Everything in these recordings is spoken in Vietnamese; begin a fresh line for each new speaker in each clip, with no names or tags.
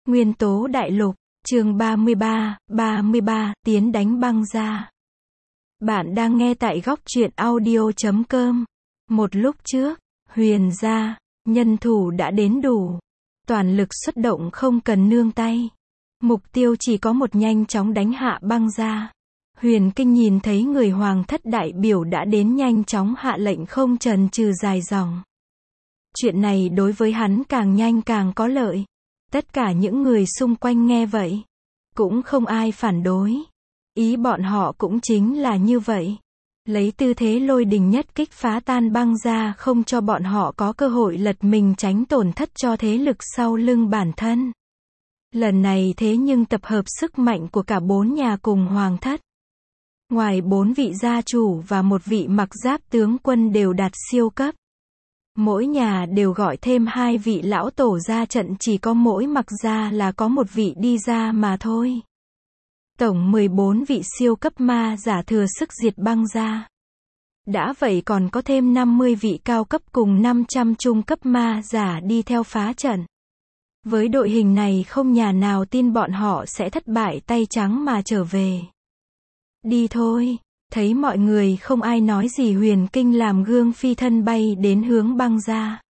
Nguyên tố đại lục, chương 33, tiến đánh băng gia. Bạn đang nghe tại góc truyện audio.com. Một lúc trước, Huyền gia, nhân thủ đã đến đủ. Toàn lực xuất động không cần nương tay. Mục tiêu chỉ có một, nhanh chóng đánh hạ băng gia. Huyền Kinh nhìn thấy người hoàng thất đại biểu đã đến, nhanh chóng hạ lệnh không chần chừ dài dòng. Chuyện này đối với hắn càng nhanh càng có lợi. Tất cả những người xung quanh nghe vậy, cũng không ai phản đối. Ý bọn họ cũng chính là như vậy. Lấy tư thế lôi đình nhất kích phá tan băng gia, không cho bọn họ có cơ hội lật mình tránh tổn thất cho thế lực sau lưng bản thân. Lần này thế nhưng tập hợp sức mạnh của cả 4 nhà cùng hoàng thất. Ngoài 4 vị gia chủ và một vị mặc giáp tướng quân đều đạt siêu cấp. Mỗi nhà đều gọi thêm 2 vị lão tổ ra trận, chỉ có mỗi mặc gia là có một vị đi ra mà thôi. Tổng 14 vị siêu cấp ma giả thừa sức diệt băng gia. Đã vậy còn có thêm 50 vị cao cấp cùng 500 trung cấp ma giả đi theo phá trận. Với đội hình này không nhà nào tin bọn họ sẽ thất bại tay trắng mà trở về. Đi thôi. Thấy mọi người không ai nói gì, Huyền Kinh làm gương phi thân bay đến hướng băng gia.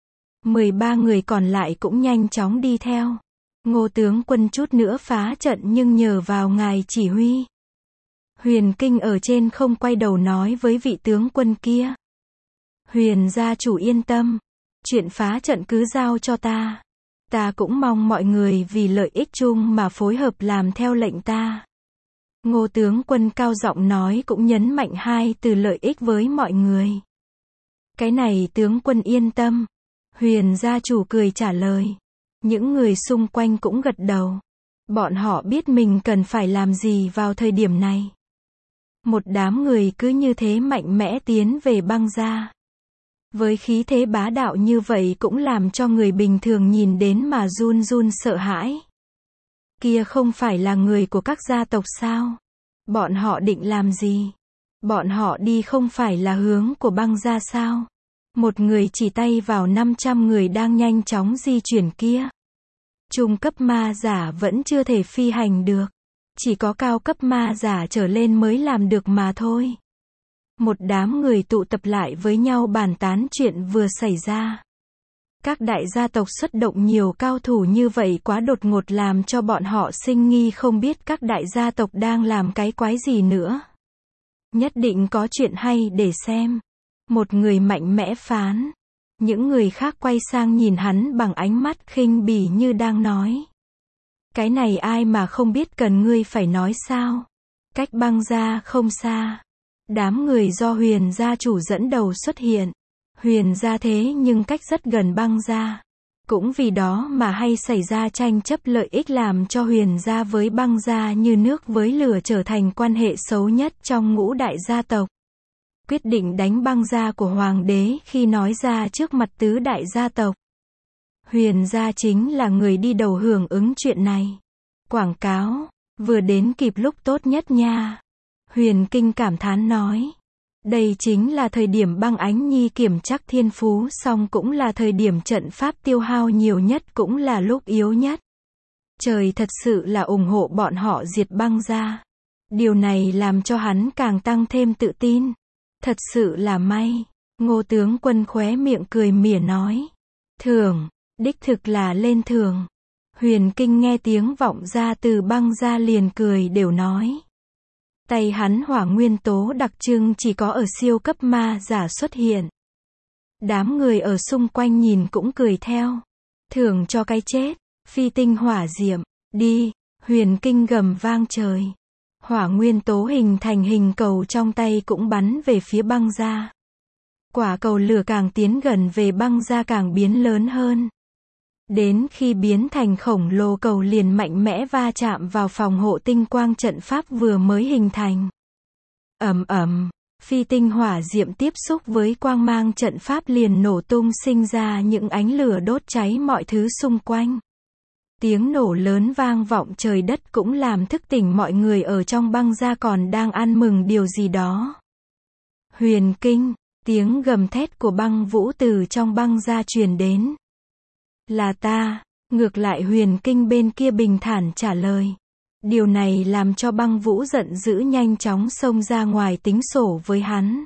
13 người còn lại cũng nhanh chóng đi theo. Ngô tướng quân chút nữa phá trận nhưng nhờ vào ngài chỉ huy. Huyền Kinh ở trên không quay đầu nói với vị tướng quân kia. Huyền gia chủ yên tâm. Chuyện phá trận cứ giao cho ta. Ta cũng mong mọi người vì lợi ích chung mà phối hợp làm theo lệnh ta. Ngô tướng quân cao giọng nói, cũng nhấn mạnh 2 từ lợi ích với mọi người. Cái này tướng quân yên tâm. Huyền gia chủ cười trả lời. Những người xung quanh cũng gật đầu. Bọn họ biết mình cần phải làm gì vào thời điểm này. Một đám người cứ như thế mạnh mẽ tiến về băng gia. Với khí thế bá đạo như vậy cũng làm cho người bình thường nhìn đến mà run run sợ hãi. Kia không phải là người của các gia tộc sao? Bọn họ định làm gì? Bọn họ đi không phải là hướng của băng gia sao? Một người chỉ tay vào 500 người đang nhanh chóng di chuyển kia. Trung cấp ma giả vẫn chưa thể phi hành được. Chỉ có cao cấp ma giả trở lên mới làm được mà thôi. Một đám người tụ tập lại với nhau bàn tán chuyện vừa xảy ra. Các đại gia tộc xuất động nhiều cao thủ như vậy quá đột ngột, làm cho bọn họ sinh nghi không biết các đại gia tộc đang làm cái quái gì nữa. Nhất định có chuyện hay để xem. Một người mạnh mẽ phán. Những người khác quay sang nhìn hắn bằng ánh mắt khinh bỉ như đang nói. Cái này ai mà không biết, cần ngươi phải nói sao? Cách băng gia không xa. Đám người do Huyền gia chủ dẫn đầu xuất hiện. Huyền gia thế nhưng cách rất gần băng gia. Cũng vì đó mà hay xảy ra tranh chấp lợi ích, làm cho Huyền gia với băng gia như nước với lửa, trở thành quan hệ xấu nhất trong ngũ đại gia tộc. Quyết định đánh băng gia của hoàng đế khi nói ra trước mặt tứ đại gia tộc. Huyền gia chính là người đi đầu hưởng ứng chuyện này. Quảng cáo, vừa đến kịp lúc tốt nhất nha. Huyền Kinh cảm thán nói. Đây chính là thời điểm băng Ánh Nhi kiểm chắc thiên phú xong, cũng là thời điểm trận pháp tiêu hao nhiều nhất, cũng là lúc yếu nhất. Trời thật sự là ủng hộ bọn họ diệt băng gia. Điều này làm cho hắn càng tăng thêm tự tin. Thật sự là may. Ngô tướng quân khóe miệng cười mỉa nói. Thưởng, đích thực là lên thưởng. Huyền Kinh nghe tiếng vọng ra từ băng gia liền cười đều nói. Tay hắn hỏa nguyên tố đặc trưng chỉ có ở siêu cấp ma giả xuất hiện. Đám người ở xung quanh nhìn cũng cười theo. Thưởng cho cái chết. Phi tinh hỏa diệm. Đi. Huyền Kinh gầm vang trời. Hỏa nguyên tố hình thành hình cầu trong tay cũng bắn về phía băng gia. Quả cầu lửa càng tiến gần về băng gia càng biến lớn hơn. Đến khi biến thành khổng lồ, cầu liền mạnh mẽ va chạm vào phòng hộ tinh quang trận pháp vừa mới hình thành. Ầm ầm, phi tinh hỏa diệm tiếp xúc với quang mang trận pháp liền nổ tung, sinh ra những ánh lửa đốt cháy mọi thứ xung quanh. Tiếng nổ lớn vang vọng trời đất cũng làm thức tỉnh mọi người ở trong băng gia còn đang ăn mừng điều gì đó. Huyền Kinh, tiếng gầm thét của băng vũ từ trong băng gia truyền đến. Là ta. Ngược lại Huyền Kinh bên kia bình thản trả lời. Điều này làm cho Băng Vũ giận dữ nhanh chóng xông ra ngoài tính sổ với hắn.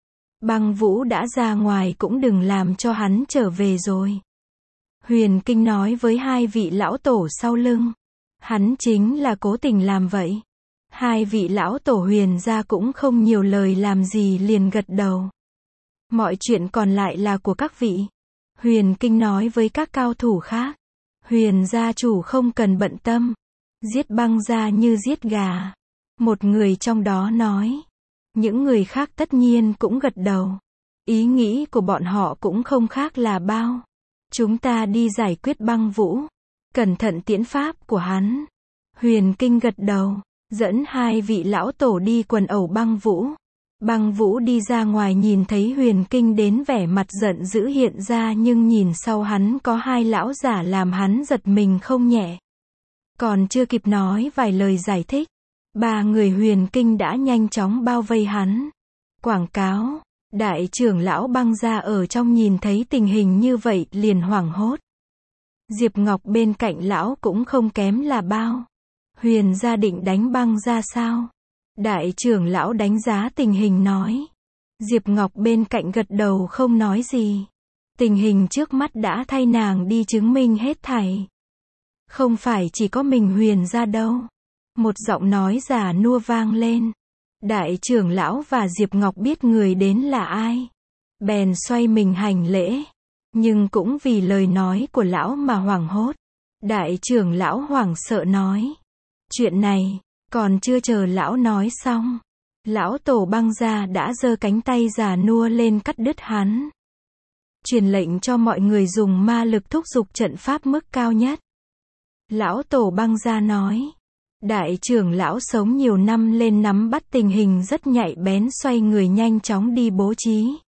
Băng Vũ đã ra ngoài cũng đừng làm cho hắn trở về rồi. Huyền Kinh nói với hai vị lão tổ sau lưng. Hắn chính là cố tình làm vậy. Hai vị lão tổ Huyền gia cũng không nhiều lời làm gì liền gật đầu. Mọi chuyện còn lại là của các vị. Huyền Kinh nói với các cao thủ khác. Huyền gia chủ không cần bận tâm. Giết Băng gia như giết gà. Một người trong đó nói. Những người khác tất nhiên cũng gật đầu. Ý nghĩ của bọn họ cũng không khác là bao. Chúng ta đi giải quyết Băng Vũ. Cẩn thận tiễn pháp của hắn. Huyền Kinh gật đầu. Dẫn hai vị lão tổ đi quần ẩu Băng Vũ. Băng Vũ đi ra ngoài nhìn thấy Huyền Kinh đến vẻ mặt giận dữ hiện ra nhưng nhìn sau hắn có hai lão giả làm hắn giật mình không nhẹ. Còn chưa kịp nói vài lời giải thích. Ba người Huyền Kinh đã nhanh chóng bao vây hắn. Quảng cáo. Đại trưởng lão Băng gia ở trong nhìn thấy tình hình như vậy liền hoảng hốt. Diệp Ngọc bên cạnh lão cũng không kém là bao. Huyền gia định đánh Băng gia sao? Đại trưởng lão đánh giá tình hình nói. Diệp Ngọc bên cạnh gật đầu không nói gì. Tình hình trước mắt đã thay nàng đi chứng minh hết thảy. Không phải chỉ có mình Huyền gia đâu. Một giọng nói già nua vang lên. Đại trưởng lão và Diệp Ngọc biết người đến là ai. Bèn xoay mình hành lễ. Nhưng cũng vì lời nói của lão mà hoảng hốt. Đại trưởng lão hoảng sợ nói. Chuyện này, còn chưa chờ lão nói xong. Lão tổ Băng gia đã giơ cánh tay già nua lên cắt đứt hắn. Truyền lệnh cho mọi người dùng ma lực thúc giục trận pháp mức cao nhất. Lão tổ Băng gia nói. Đại trưởng lão sống nhiều năm lên nắm bắt tình hình rất nhạy bén xoay người nhanh chóng đi bố trí.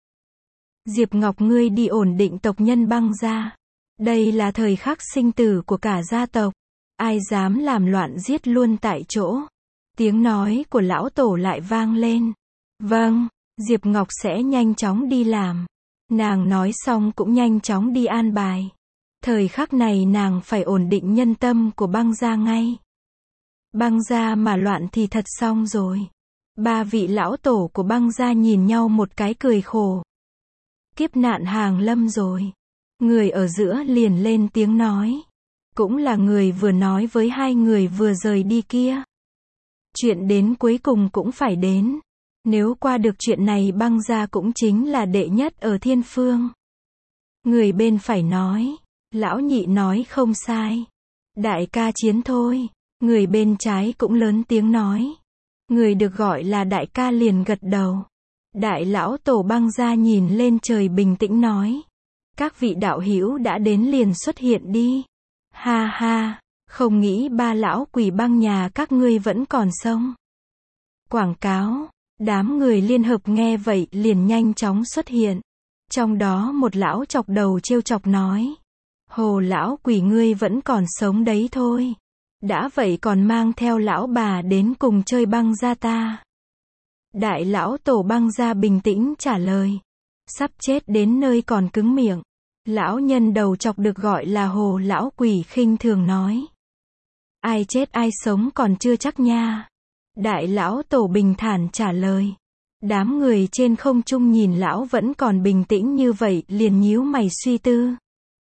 Diệp Ngọc ngươi đi ổn định tộc nhân Băng gia. Đây là thời khắc sinh tử của cả gia tộc. Ai dám làm loạn giết luôn tại chỗ. Tiếng nói của lão tổ lại vang lên. Vâng, Diệp Ngọc sẽ nhanh chóng đi làm. Nàng nói xong cũng nhanh chóng đi an bài. Thời khắc này nàng phải ổn định nhân tâm của Băng gia ngay. Băng gia mà loạn thì thật xong rồi. Ba vị lão tổ của Băng gia nhìn nhau một cái cười khổ. Kiếp nạn hàng lâm rồi. Người ở giữa liền lên tiếng nói. Cũng là người vừa nói với hai người vừa rời đi kia. Chuyện đến cuối cùng cũng phải đến. Nếu qua được chuyện này Băng gia cũng chính là đệ nhất ở thiên phương. Người bên phải nói. Lão nhị nói không sai. Đại ca chiến thôi. Người bên trái cũng lớn tiếng nói. Người được gọi là đại ca liền gật đầu. Đại lão tổ Băng gia nhìn lên trời bình tĩnh nói. Các vị đạo hữu đã đến liền xuất hiện đi. Ha ha, không nghĩ ba lão quỷ Băng nhà các ngươi vẫn còn sống. Quảng cáo. Đám người liên hợp nghe vậy liền nhanh chóng xuất hiện. Trong đó một lão chọc đầu trêu chọc nói. Hồ lão quỷ ngươi vẫn còn sống đấy thôi. Đã vậy còn mang theo lão bà đến cùng chơi Băng gia ta. Đại lão tổ Băng gia bình tĩnh trả lời. Sắp chết đến nơi còn cứng miệng. Lão nhân đầu chọc được gọi là hồ lão quỷ khinh thường nói. Ai chết ai sống còn chưa chắc nha. Đại lão tổ bình thản trả lời. Đám người trên không trung nhìn lão vẫn còn bình tĩnh như vậy liền nhíu mày suy tư.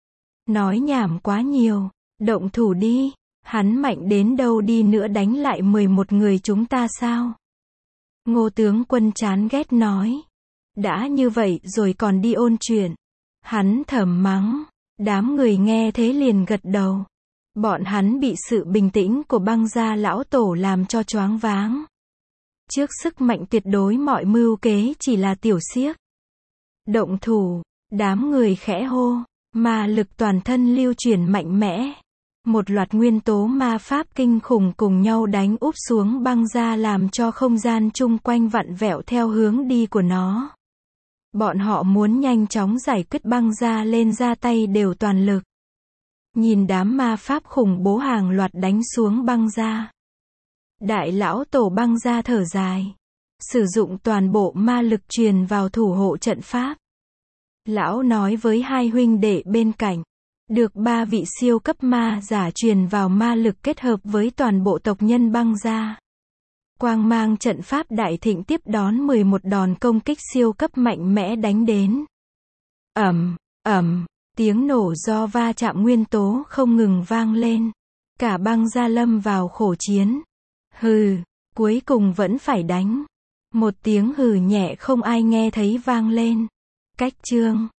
Nói nhảm quá nhiều. Động thủ đi. Hắn mạnh đến đâu đi nữa đánh lại 11 người chúng ta sao? Ngô tướng quân chán ghét nói. Đã như vậy rồi còn đi ôn chuyện. Hắn thầm mắng. Đám người nghe thế liền gật đầu. Bọn hắn bị sự bình tĩnh của Băng gia lão tổ làm cho choáng váng. Trước sức mạnh tuyệt đối mọi mưu kế chỉ là tiểu xiếc. Động thủ. Đám người khẽ hô. Ma lực toàn thân lưu chuyển mạnh mẽ. Một loạt nguyên tố ma pháp kinh khủng cùng nhau đánh úp xuống Băng gia làm cho không gian chung quanh vặn vẹo theo hướng đi của nó. Bọn họ muốn nhanh chóng giải quyết Băng gia lên ra tay đều toàn lực. Nhìn đám ma pháp khủng bố hàng loạt đánh xuống Băng gia. Đại lão tổ Băng gia thở dài. Sử dụng toàn bộ ma lực truyền vào thủ hộ trận pháp. Lão nói với hai huynh đệ bên cạnh. được 3 vị siêu cấp ma giả truyền vào ma lực kết hợp với toàn bộ tộc nhân băng gia. Quang mang trận pháp đại thịnh tiếp đón 11 đòn công kích siêu cấp mạnh mẽ đánh đến. Ầm, ầm, tiếng nổ do va chạm nguyên tố không ngừng vang lên. Cả băng gia lâm vào khổ chiến. Hừ, cuối cùng vẫn phải đánh. Một tiếng hừ nhẹ không ai nghe thấy vang lên. Cách chương